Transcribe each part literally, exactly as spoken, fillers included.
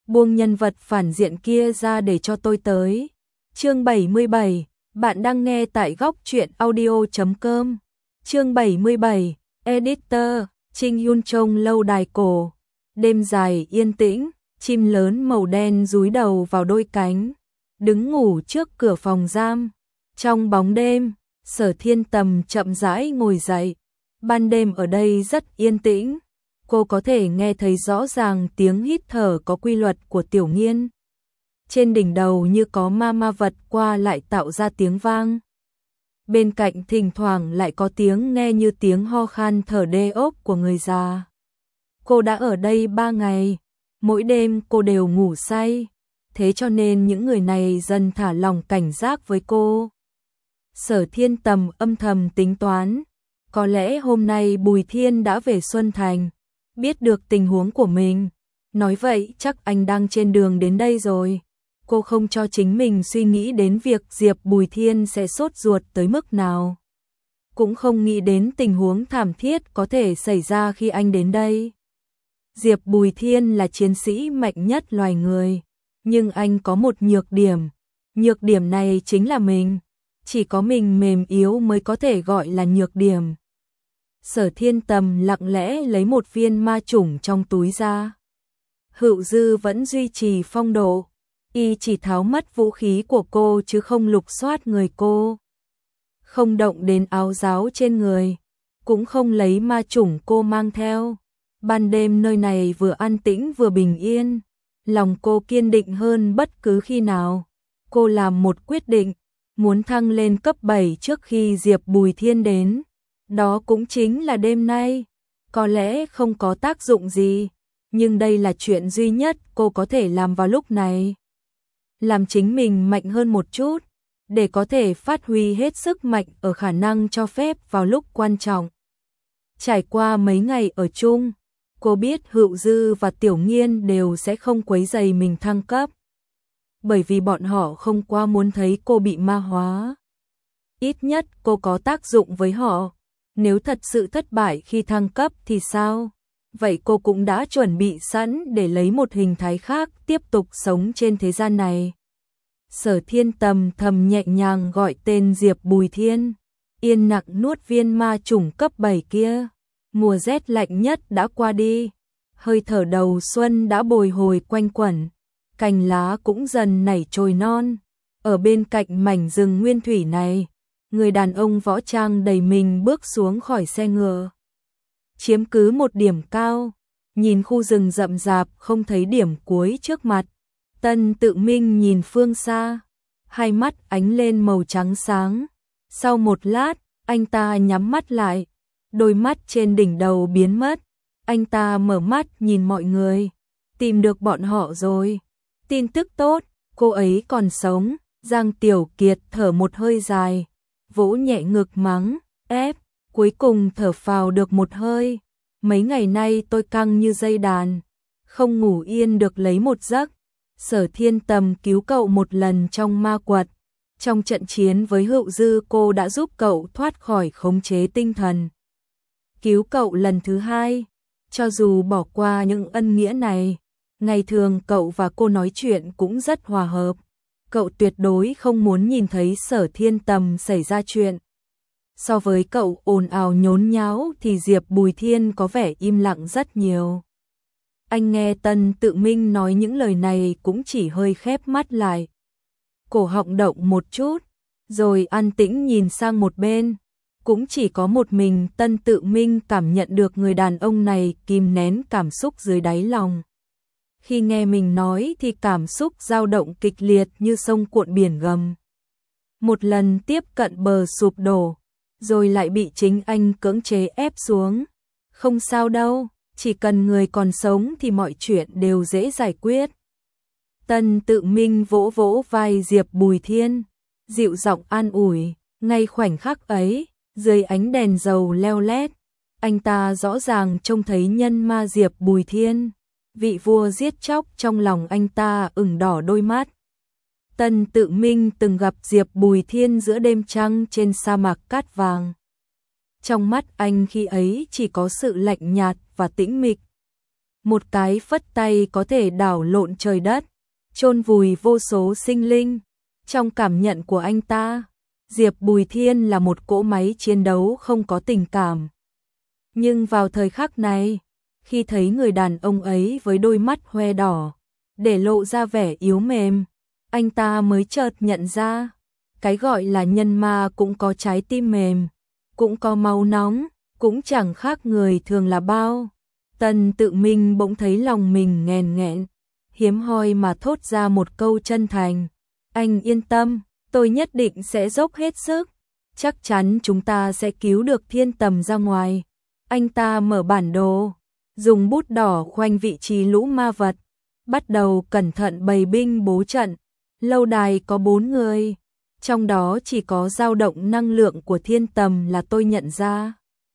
buông nhân vật phản diện kia ra để cho tôi tới. Chương bảy mươi bảy, bạn đang nghe tại góc truyện audio chấm com. Chương bảy mươi bảy, Editor, Trinh Hyun Trông lâu đài cổ. Đêm dài yên tĩnh, chim lớn màu đen dúi đầu vào đôi cánh, đứng ngủ trước cửa phòng giam. Trong bóng đêm, Sở Thiên Tầm chậm rãi ngồi dậy. Ban đêm ở đây rất yên tĩnh, cô có thể nghe thấy rõ ràng tiếng hít thở có quy luật của Tiểu Nghiên. Trên đỉnh đầu như có ma ma vật qua lại tạo ra tiếng vang. Bên cạnh thỉnh thoảng lại có tiếng nghe như tiếng ho khan thở đê ốc của người già. Cô đã ở đây ba ngày, mỗi đêm cô đều ngủ say, thế cho nên những người này dần thả lòng cảnh giác với cô. Sở Thiên Tầm âm thầm tính toán, có lẽ hôm nay Bùi Thiên đã về Xuân Thành, biết được tình huống của mình. Nói vậy chắc anh đang trên đường đến đây rồi. Cô không cho chính mình suy nghĩ đến việc Diệp Bùi Thiên sẽ sốt ruột tới mức nào. Cũng không nghĩ đến tình huống thảm thiết có thể xảy ra khi anh đến đây. Diệp Bùi Thiên là chiến sĩ mạnh nhất loài người, nhưng anh có một nhược điểm. Nhược điểm này chính là mình. Chỉ có mình mềm yếu mới có thể gọi là nhược điểm. Sở Thiên Tầm lặng lẽ lấy một viên ma chủng trong túi ra. Hựu Dư vẫn duy trì phong độ, y chỉ tháo mất vũ khí của cô chứ không lục soát người cô. Không động đến áo giáo trên người, cũng không lấy ma chủng cô mang theo. Ban đêm nơi này vừa an tĩnh vừa bình yên, lòng cô kiên định hơn bất cứ khi nào. Cô làm một quyết định, muốn thăng lên cấp bảy trước khi Diệp Bùi Thiên đến. Đó cũng chính là đêm nay. Có lẽ không có tác dụng gì, nhưng đây là chuyện duy nhất cô có thể làm vào lúc này. Làm chính mình mạnh hơn một chút, để có thể phát huy hết sức mạnh ở khả năng cho phép vào lúc quan trọng. Trải qua mấy ngày ở chung, cô biết Hựu Dư và Tiểu Nghiên đều sẽ không quấy rầy mình thăng cấp. Bởi vì bọn họ không quá muốn thấy cô bị ma hóa. Ít nhất cô có tác dụng với họ. Nếu thật sự thất bại khi thăng cấp thì sao? Vậy cô cũng đã chuẩn bị sẵn để lấy một hình thái khác tiếp tục sống trên thế gian này. Sở Thiên Tầm thầm nhẹ nhàng gọi tên Diệp Bùi Thiên, yên lặng nuốt viên ma chủng cấp bảy kia. Mùa rét lạnh nhất đã qua đi, hơi thở đầu xuân đã bồi hồi quanh quẩn, cành lá cũng dần nảy chồi non. Ở bên cạnh mảnh rừng nguyên thủy này, người đàn ông võ trang đầy mình bước xuống khỏi xe ngựa. Chiếm cứ một điểm cao, nhìn khu rừng rậm rạp không thấy điểm cuối trước mặt. Tân Tự Minh nhìn phương xa, hai mắt ánh lên màu trắng sáng. Sau một lát, anh ta nhắm mắt lại, đôi mắt trên đỉnh đầu biến mất. Anh ta mở mắt nhìn mọi người, tìm được bọn họ rồi. Tin tức tốt, cô ấy còn sống. Giang Tiểu Kiệt thở một hơi dài, vỗ nhẹ ngực mắng, ép, cuối cùng thở phào được một hơi. Mấy ngày nay tôi căng như dây đàn, không ngủ yên được lấy một giấc. Sở Thiên Tầm cứu cậu một lần trong ma quật. Trong trận chiến với Hựu Dư cô đã giúp cậu thoát khỏi khống chế tinh thần. Cứu cậu lần thứ hai, cho dù bỏ qua những ân nghĩa này, ngày thường cậu và cô nói chuyện cũng rất hòa hợp. Cậu tuyệt đối không muốn nhìn thấy Sở Thiên Tầm xảy ra chuyện. So với cậu ồn ào nhốn nháo thì Diệp Bùi Thiên có vẻ im lặng rất nhiều. Anh nghe Tân Tự Minh nói những lời này cũng chỉ hơi khép mắt lại, cổ họng động một chút, rồi an tĩnh nhìn sang một bên. Cũng chỉ có một mình Tân Tự Minh cảm nhận được người đàn ông này kìm nén cảm xúc dưới đáy lòng. Khi nghe mình nói thì cảm xúc dao động kịch liệt như sông cuộn biển gầm. Một lần tiếp cận bờ sụp đổ, rồi lại bị chính anh cưỡng chế ép xuống. Không sao đâu, chỉ cần người còn sống thì mọi chuyện đều dễ giải quyết. Tân Tự Minh vỗ vỗ vai Diệp Bùi Thiên, dịu giọng an ủi. Ngay khoảnh khắc ấy, dưới ánh đèn dầu leo lét, anh ta rõ ràng trông thấy nhân ma Diệp Bùi Thiên. Vị vua giết chóc trong lòng anh ta ửng đỏ đôi mắt. Tân Tự Minh từng gặp Diệp Bùi Thiên giữa đêm trăng trên sa mạc cát vàng. Trong mắt anh khi ấy chỉ có sự lạnh nhạt và tĩnh mịch. một cái phất tay có thể đảo lộn trời đất, chôn vùi vô số sinh linh. Trong cảm nhận của anh ta, Diệp Bùi Thiên là một cỗ máy chiến đấu không có tình cảm. Nhưng vào thời khắc này, khi thấy người đàn ông ấy với đôi mắt hoe đỏ, để lộ ra vẻ yếu mềm, anh ta mới chợt nhận ra, cái gọi là nhân ma cũng có trái tim mềm, cũng có máu nóng, cũng chẳng khác người thường là bao. Tần Tự Minh bỗng thấy lòng mình nghèn nghẹn, hiếm hoi mà thốt ra một câu chân thành. Anh yên tâm, tôi nhất định sẽ dốc hết sức, chắc chắn chúng ta sẽ cứu được Thiên Tầm ra ngoài. Anh ta mở bản đồ, dùng bút đỏ khoanh vị trí lũ ma vật, bắt đầu cẩn thận bày binh bố trận. Lâu đài có bốn người, trong đó chỉ có dao động năng lượng của Thiên Tầm là tôi nhận ra.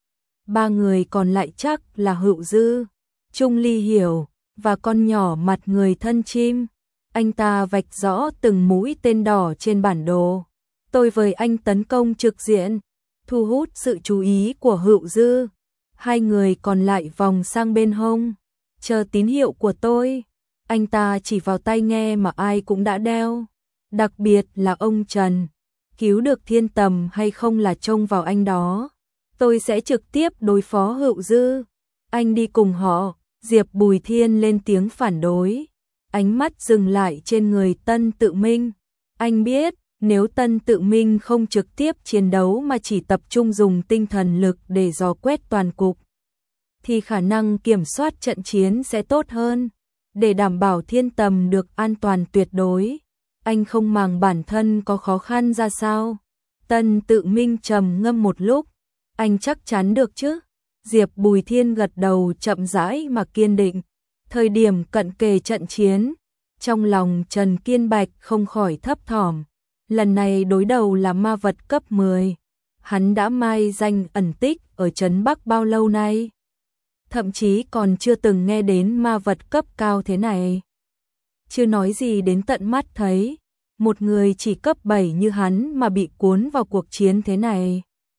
Ba người còn lại chắc là Hữu Dư, Trung Ly Hiểu và con nhỏ mặt người thân chim. Anh ta vạch rõ từng mũi tên đỏ trên bản đồ. Tôi với anh tấn công trực diện, thu hút sự chú ý của Hữu Dư. Hai người còn lại vòng sang bên hông, chờ tín hiệu của tôi. Anh ta chỉ vào tai nghe mà ai cũng đã đeo, đặc biệt là ông Trần. Cứu được Thiên Tầm hay không là trông vào anh đó. Tôi sẽ trực tiếp đối phó Hữu Dư. Anh đi cùng họ. Diệp Bùi Thiên lên tiếng phản đối, ánh mắt dừng lại trên người Tân Tự Minh. Anh biết, nếu Tân Tự Minh không trực tiếp chiến đấu mà chỉ tập trung dùng tinh thần lực để dò quét toàn cục, thì khả năng kiểm soát trận chiến sẽ tốt hơn. Để đảm bảo Thiên Tầm được an toàn tuyệt đối, anh không màng bản thân có khó khăn ra sao. Tân Tự Minh trầm ngâm một lúc, anh chắc chắn được chứ? Diệp Bùi Thiên gật đầu chậm rãi mà kiên định. Thời điểm cận kề trận chiến, trong lòng Trần Kiên Bạch không khỏi thấp thỏm. Lần này đối đầu là ma vật cấp mười. Hắn đã mai danh ẩn tích ở Trấn Bắc bao lâu nay? Thậm chí còn chưa từng nghe đến ma vật cấp cao thế này. Chưa nói gì đến tận mắt thấy, một người chỉ cấp bảy như hắn mà bị cuốn vào cuộc chiến thế này.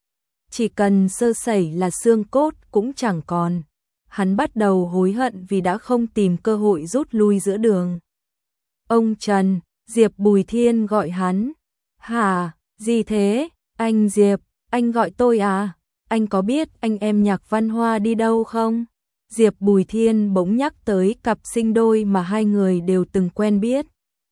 Chỉ cần sơ sẩy là xương cốt cũng chẳng còn. Hắn bắt đầu hối hận vì đã không tìm cơ hội rút lui giữa đường. Ông Trần, Diệp Bùi Thiên gọi hắn. Hả, gì thế? Anh Diệp, anh gọi tôi à? Anh có biết anh em Nhạc Văn Hoa đi đâu không? Diệp Bùi Thiên bỗng nhắc tới cặp sinh đôi mà hai người đều từng quen biết.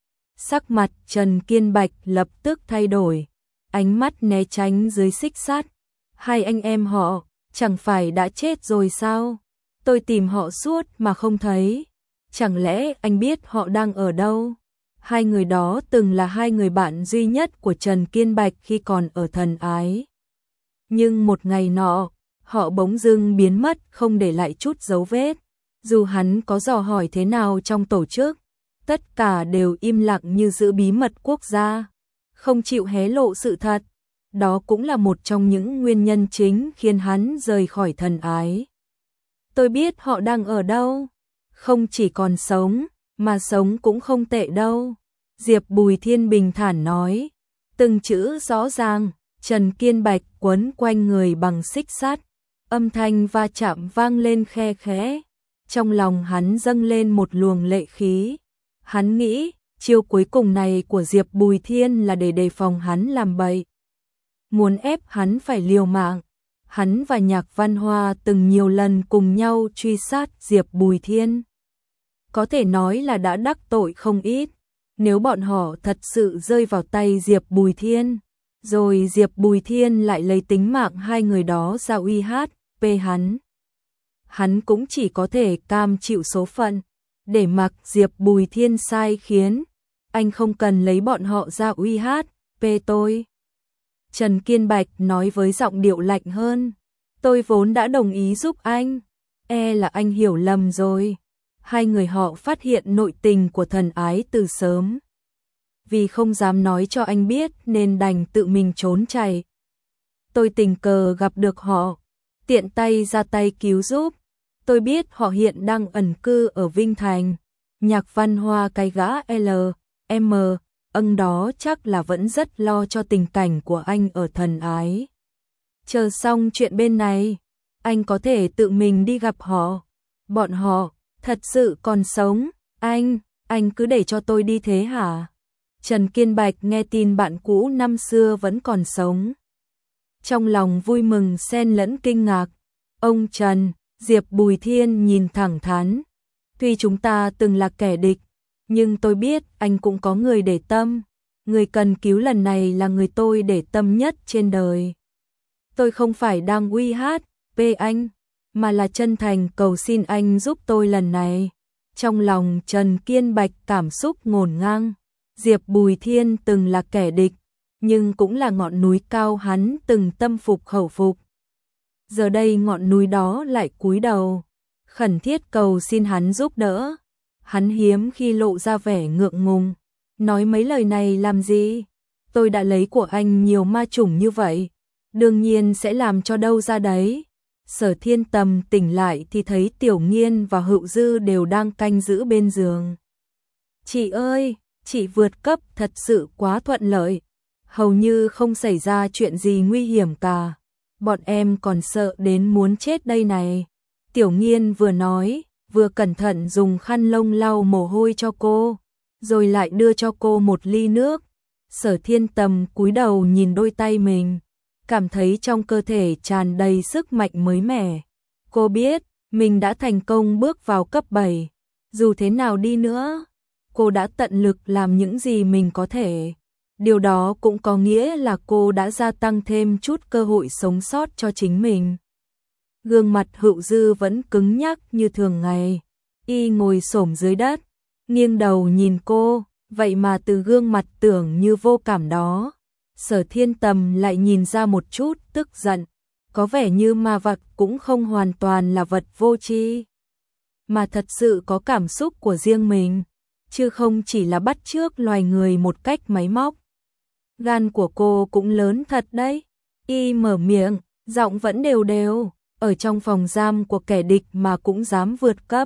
Sắc mặt Trần Kiên Bạch lập tức thay đổi, ánh mắt né tránh dưới xích sắt. Hai anh em họ, chẳng phải đã chết rồi sao? Tôi tìm họ suốt mà không thấy. Chẳng lẽ anh biết họ đang ở đâu? Hai người đó từng là hai người bạn duy nhất của Trần Kiên Bạch khi còn ở Thần Ái. Nhưng một ngày nọ, họ bỗng dưng biến mất không để lại chút dấu vết. Dù hắn có dò hỏi thế nào trong tổ chức, tất cả đều im lặng như giữ bí mật quốc gia, không chịu hé lộ sự thật. Đó cũng là một trong những nguyên nhân chính khiến hắn rời khỏi Thần Ái. Tôi biết họ đang ở đâu. Không chỉ còn sống, mà sống cũng không tệ đâu. Diệp Bùi Thiên bình thản nói. Từng chữ rõ ràng, Trần Kiên Bạch quấn quanh người bằng xích sắt. Âm thanh va chạm vang lên khe khẽ. Trong lòng hắn dâng lên một luồng lệ khí. Hắn nghĩ, chiêu cuối cùng này của Diệp Bùi Thiên là để đề phòng hắn làm bậy. Muốn ép hắn phải liều mạng. Hắn và Nhạc Văn Hoa từng nhiều lần cùng nhau truy sát Diệp Bùi Thiên. Có thể nói là đã đắc tội không ít. Nếu bọn họ thật sự rơi vào tay Diệp Bùi Thiên, rồi Diệp Bùi Thiên lại lấy tính mạng hai người đó ra uy hát về hắn, hắn cũng chỉ có thể cam chịu số phận, để mặc Diệp Bùi Thiên sai khiến. Anh không cần lấy bọn họ ra uy hát về tôi. Trần Kiên Bạch nói với giọng điệu lạnh hơn. Tôi vốn đã đồng ý giúp anh. E là anh hiểu lầm rồi. Hai người họ phát hiện nội tình của Thần Ái từ sớm. Vì không dám nói cho anh biết nên đành tự mình trốn chạy. Tôi tình cờ gặp được họ, tiện tay ra tay cứu giúp. Tôi biết họ hiện đang ẩn cư ở Vinh Thành. Nhạc Văn Hoa cái gã L, M, ân đó chắc là vẫn rất lo cho tình cảnh của anh ở Thần Ái. Chờ xong chuyện bên này, anh có thể tự mình đi gặp họ. Bọn họ Thật sự còn sống, anh, anh cứ để cho tôi đi thế hả? Trần Kiên Bạch nghe tin bạn cũ năm xưa vẫn còn sống. Trong lòng vui mừng xen lẫn kinh ngạc. Ông Trần, Diệp Bùi Thiên nhìn thẳng thắn. Tuy chúng ta từng là kẻ địch, nhưng tôi biết anh cũng có người để tâm. Người cần cứu lần này là người tôi để tâm nhất trên đời. Tôi không phải đang uy hát về anh, mà là chân thành cầu xin anh giúp tôi lần này. Trong lòng Trần Kiên Bạch cảm xúc ngổn ngang. Diệp Bùi Thiên từng là kẻ địch, nhưng cũng là ngọn núi cao hắn từng tâm phục khẩu phục. Giờ đây ngọn núi đó lại cúi đầu, khẩn thiết cầu xin hắn giúp đỡ. Hắn hiếm khi lộ ra vẻ ngượng ngùng. Nói mấy lời này làm gì? Tôi đã lấy của anh nhiều ma chủng như vậy, đương nhiên sẽ làm cho đâu ra đấy. Sở Thiên Tầm tỉnh lại thì thấy Tiểu Nghiên và Hựu Dư đều đang canh giữ bên giường. Chị ơi, chị vượt cấp thật sự quá thuận lợi, hầu như không xảy ra chuyện gì nguy hiểm cả. Bọn em còn sợ đến muốn chết đây này. Tiểu Nghiên vừa nói, vừa cẩn thận dùng khăn lông lau mồ hôi cho cô, rồi lại đưa cho cô một ly nước. Sở Thiên Tầm cúi đầu nhìn đôi tay mình, cảm thấy trong cơ thể tràn đầy sức mạnh mới mẻ. Cô biết, mình đã thành công bước vào cấp bảy. Dù thế nào đi nữa, cô đã tận lực làm những gì mình có thể. Điều đó cũng có nghĩa là cô đã gia tăng thêm chút cơ hội sống sót cho chính mình. Gương mặt Hựu Dư vẫn cứng nhắc như thường ngày. Y ngồi xổm dưới đất, nghiêng đầu nhìn cô, vậy mà từ gương mặt tưởng như vô cảm đó, Sở Thiên Tầm lại nhìn ra một chút tức giận. Có vẻ như ma vật cũng không hoàn toàn là vật vô tri, mà thật sự có cảm xúc của riêng mình, chứ không chỉ là bắt chước loài người một cách máy móc. Gan của cô cũng lớn thật đấy. Y mở miệng, giọng vẫn đều đều, ở trong phòng giam của kẻ địch mà cũng dám vượt cấp.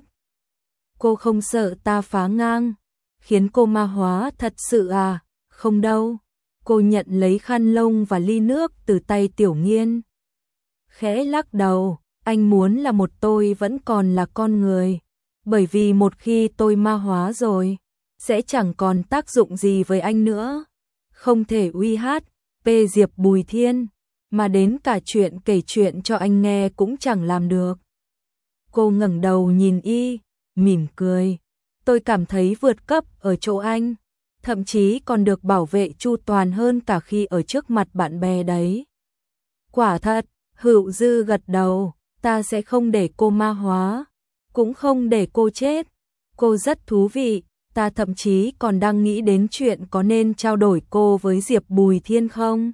Cô không sợ ta phá ngang, khiến cô ma hóa thật sự à? Không đâu. Cô nhận lấy khăn lông và ly nước từ tay Tiểu Nghiên. Khẽ lắc đầu, anh muốn là một tôi vẫn còn là con người. Bởi vì một khi tôi ma hóa rồi, sẽ chẳng còn tác dụng gì với anh nữa. Không thể uy hát, pê Diệp Bùi Thiên, mà đến cả chuyện kể chuyện cho anh nghe cũng chẳng làm được. Cô ngẩng đầu nhìn Y, mỉm cười. Tôi cảm thấy vượt cấp ở chỗ anh, thậm chí còn được bảo vệ chu toàn hơn cả khi ở trước mặt bạn bè đấy. Quả thật, Hựu Dư gật đầu, ta sẽ không để cô ma hóa, cũng không để cô chết. Cô rất thú vị, ta thậm chí còn đang nghĩ đến chuyện có nên trao đổi cô với Diệp Bùi Thiên không?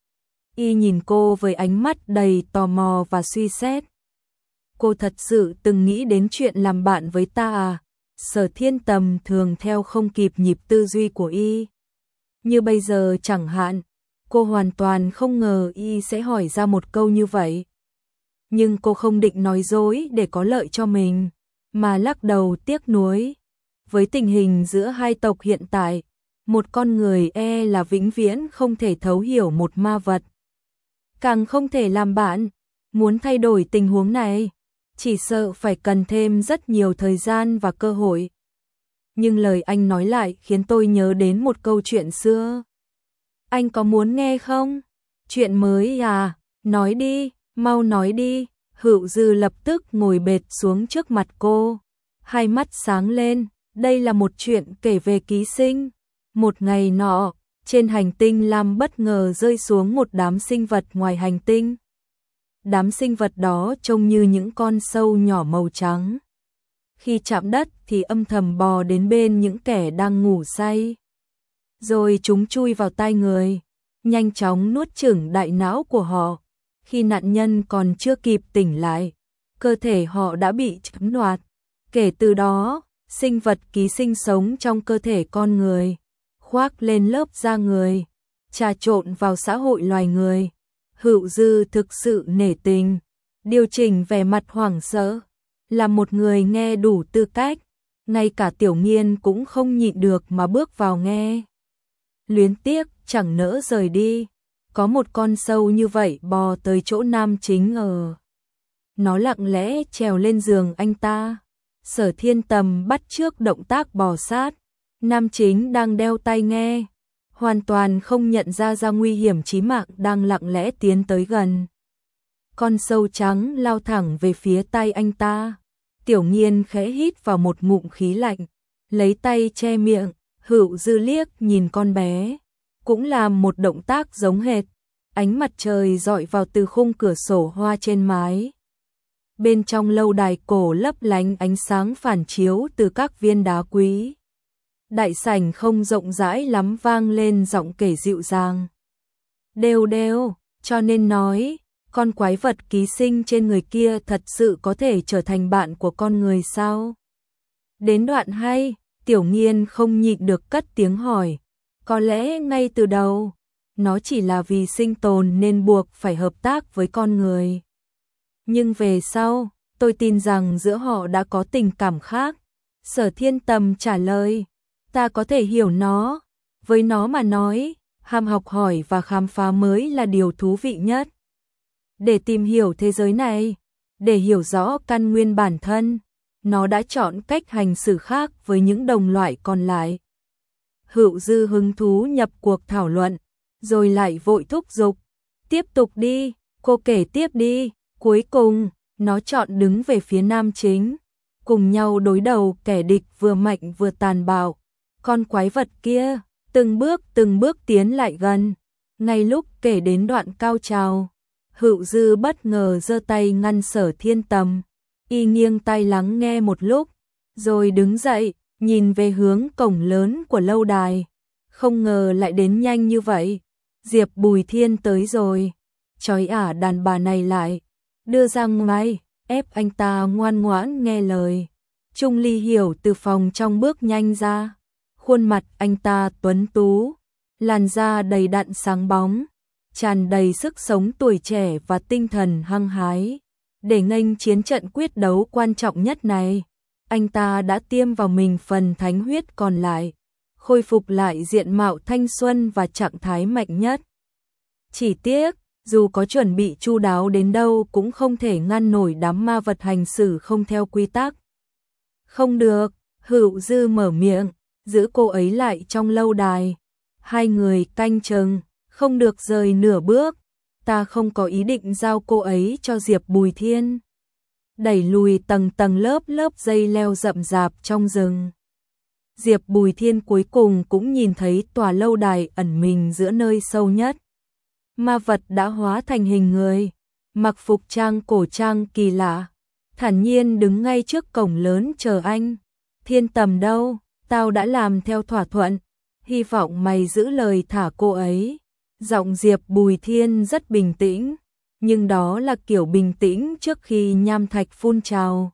Y nhìn cô với ánh mắt đầy tò mò và suy xét. Cô thật sự từng nghĩ đến chuyện làm bạn với ta à? Sở Thiên Tầm thường theo không kịp nhịp tư duy của Y. Như bây giờ chẳng hạn, cô hoàn toàn không ngờ Y sẽ hỏi ra một câu như vậy. Nhưng cô không định nói dối để có lợi cho mình, mà lắc đầu tiếc nuối. Với tình hình giữa hai tộc hiện tại, một con người e là vĩnh viễn không thể thấu hiểu một ma vật. Càng không thể làm bạn. Muốn thay đổi tình huống này, chỉ sợ phải cần thêm rất nhiều thời gian và cơ hội. Nhưng lời anh nói lại khiến tôi nhớ đến một câu chuyện xưa. Anh có muốn nghe không? Chuyện mới à? Nói đi, mau nói đi. Hựu Dư lập tức ngồi bệt xuống trước mặt cô, hai mắt sáng lên. Đây là một chuyện kể về ký sinh. Một ngày nọ, trên hành tinh Lam bất ngờ rơi xuống một đám sinh vật ngoài hành tinh. Đám sinh vật đó trông như những con sâu nhỏ màu trắng. Khi chạm đất thì âm thầm bò đến bên những kẻ đang ngủ say. Rồi chúng chui vào tai người, nhanh chóng nuốt chửng đại não của họ. Khi nạn nhân còn chưa kịp tỉnh lại, cơ thể họ đã bị chiếm đoạt. Kể từ đó, sinh vật ký sinh sống trong cơ thể con người, khoác lên lớp da người, trà trộn vào xã hội loài người. Hựu Dư thực sự nể tình, điều chỉnh vẻ mặt hoảng sợ, là một người nghe đủ tư cách, ngay cả Tiểu Nghiên cũng không nhịn được mà bước vào nghe. Luyến tiếc, chẳng nỡ rời đi, có một con sâu như vậy bò tới chỗ nam chính ở. Nó lặng lẽ trèo lên giường anh ta, Sở Thiên Tầm bắt chước động tác bò sát, nam chính đang đeo tai nghe, hoàn toàn không nhận ra ra nguy hiểm chí mạng đang lặng lẽ tiến tới gần. Con sâu trắng lao thẳng về phía tay anh ta. Tiểu Nghiên khẽ hít vào một ngụm khí lạnh, lấy tay che miệng. Hữu Dư liếc nhìn con bé, cũng làm một động tác giống hệt. Ánh mặt trời dọi vào từ khung cửa sổ hoa trên mái. Bên trong lâu đài cổ lấp lánh ánh sáng phản chiếu từ các viên đá quý. Đại sảnh không rộng rãi lắm vang lên giọng kể dịu dàng. Đều đều, cho nên nói, con quái vật ký sinh trên người kia thật sự có thể trở thành bạn của con người sao? Đến đoạn hay, Tiểu Nghiên không nhịn được cất tiếng hỏi. Có lẽ ngay từ đầu, nó chỉ là vì sinh tồn nên buộc phải hợp tác với con người. Nhưng về sau, tôi tin rằng giữa họ đã có tình cảm khác. Sở Thiên Tầm trả lời, ta có thể hiểu nó. Với nó mà nói, ham học hỏi và khám phá mới là điều thú vị nhất. Để tìm hiểu thế giới này, để hiểu rõ căn nguyên bản thân, nó đã chọn cách hành xử khác với những đồng loại còn lại. Hữu Dư hứng thú nhập cuộc thảo luận, rồi lại vội thúc giục. Tiếp tục đi, cô kể tiếp đi. Cuối cùng, nó chọn đứng về phía nam chính, cùng nhau đối đầu kẻ địch vừa mạnh vừa tàn bạo. Con quái vật kia, từng bước từng bước tiến lại gần. Ngay lúc kể đến đoạn cao trào, Hữu Dư bất ngờ giơ tay ngăn Sở Thiên Tầm. Y nghiêng tai lắng nghe một lúc, rồi đứng dậy, nhìn về hướng cổng lớn của lâu đài. Không ngờ lại đến nhanh như vậy. Diệp Bùi Thiên tới rồi. Trói ả đàn bà này lại, đưa ra ngoài, ép anh ta ngoan ngoãn nghe lời. Trung Ly Hiểu từ phòng trong bước nhanh ra. Khuôn mặt anh ta tuấn tú, làn da đầy đặn sáng bóng, tràn đầy sức sống tuổi trẻ và tinh thần hăng hái. Để nghênh chiến trận quyết đấu quan trọng nhất này, anh ta đã tiêm vào mình phần thánh huyết còn lại, khôi phục lại diện mạo thanh xuân và trạng thái mạnh nhất. Chỉ tiếc, dù có chuẩn bị chu đáo đến đâu cũng không thể ngăn nổi đám ma vật hành xử không theo quy tắc. Không được, Hữu Dư mở miệng, giữ cô ấy lại trong lâu đài. Hai người canh chừng, không được rời nửa bước. Ta không có ý định giao cô ấy cho Diệp Bùi Thiên. Đẩy lùi tầng tầng lớp lớp dây leo rậm rạp trong rừng. Diệp Bùi Thiên cuối cùng cũng nhìn thấy tòa lâu đài ẩn mình giữa nơi sâu nhất. Ma vật đã hóa thành hình người, mặc phục trang cổ trang kỳ lạ, thản nhiên đứng ngay trước cổng lớn chờ anh. Thiên Tầm đâu, tao đã làm theo thỏa thuận, hy vọng mày giữ lời thả cô ấy. Giọng Diệp Bùi Thiên rất bình tĩnh, nhưng đó là kiểu bình tĩnh trước khi nham thạch phun trào.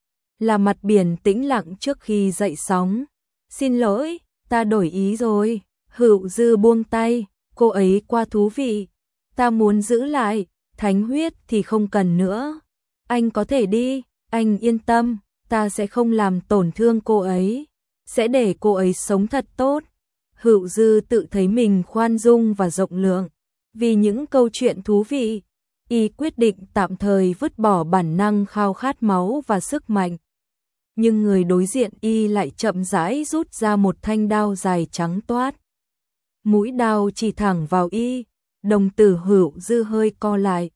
Là mặt biển tĩnh lặng trước khi dậy sóng. Xin lỗi, ta đổi ý rồi. Hữu Dư buông tay, cô ấy quá thú vị. Ta muốn giữ lại, thánh huyết thì không cần nữa. Anh có thể đi, anh yên tâm, ta sẽ không làm tổn thương cô ấy. Sẽ để cô ấy sống thật tốt. Hữu Dư tự thấy mình khoan dung và rộng lượng. Vì những câu chuyện thú vị, y quyết định tạm thời vứt bỏ bản năng khao khát máu và sức mạnh. Nhưng người đối diện y lại chậm rãi rút ra một thanh đao dài trắng toát. Mũi đao chỉ thẳng vào y, đồng tử Hữu Dư hơi co lại.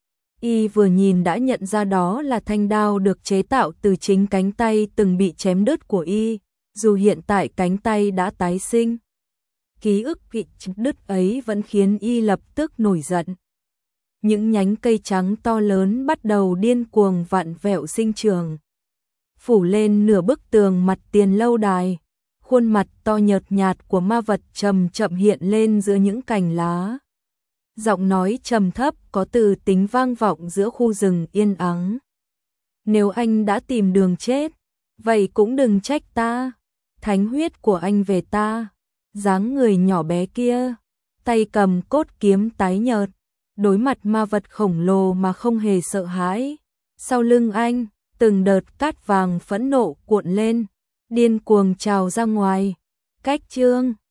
Y vừa nhìn đã nhận ra đó là thanh đao được chế tạo từ chính cánh tay từng bị chém đứt của y, dù hiện tại cánh tay đã tái sinh. Ký ức bị đứt ấy vẫn khiến y lập tức nổi giận. Những nhánh cây trắng to lớn bắt đầu điên cuồng vặn vẹo sinh trưởng, phủ lên nửa bức tường mặt tiền lâu đài. Khuôn mặt to nhợt nhạt của ma vật chậm chậm hiện lên giữa những cành lá. Giọng nói trầm thấp có từ tính vang vọng giữa khu rừng yên ắng. Nếu anh đã tìm đường chết, vậy cũng đừng trách ta. Thánh huyết của anh về ta. Dáng người nhỏ bé kia, tay cầm cốt kiếm tái nhợt, đối mặt ma vật khổng lồ mà không hề sợ hãi. Sau lưng anh, từng đợt cát vàng phẫn nộ cuộn lên, điên cuồng trào ra ngoài. Cách chương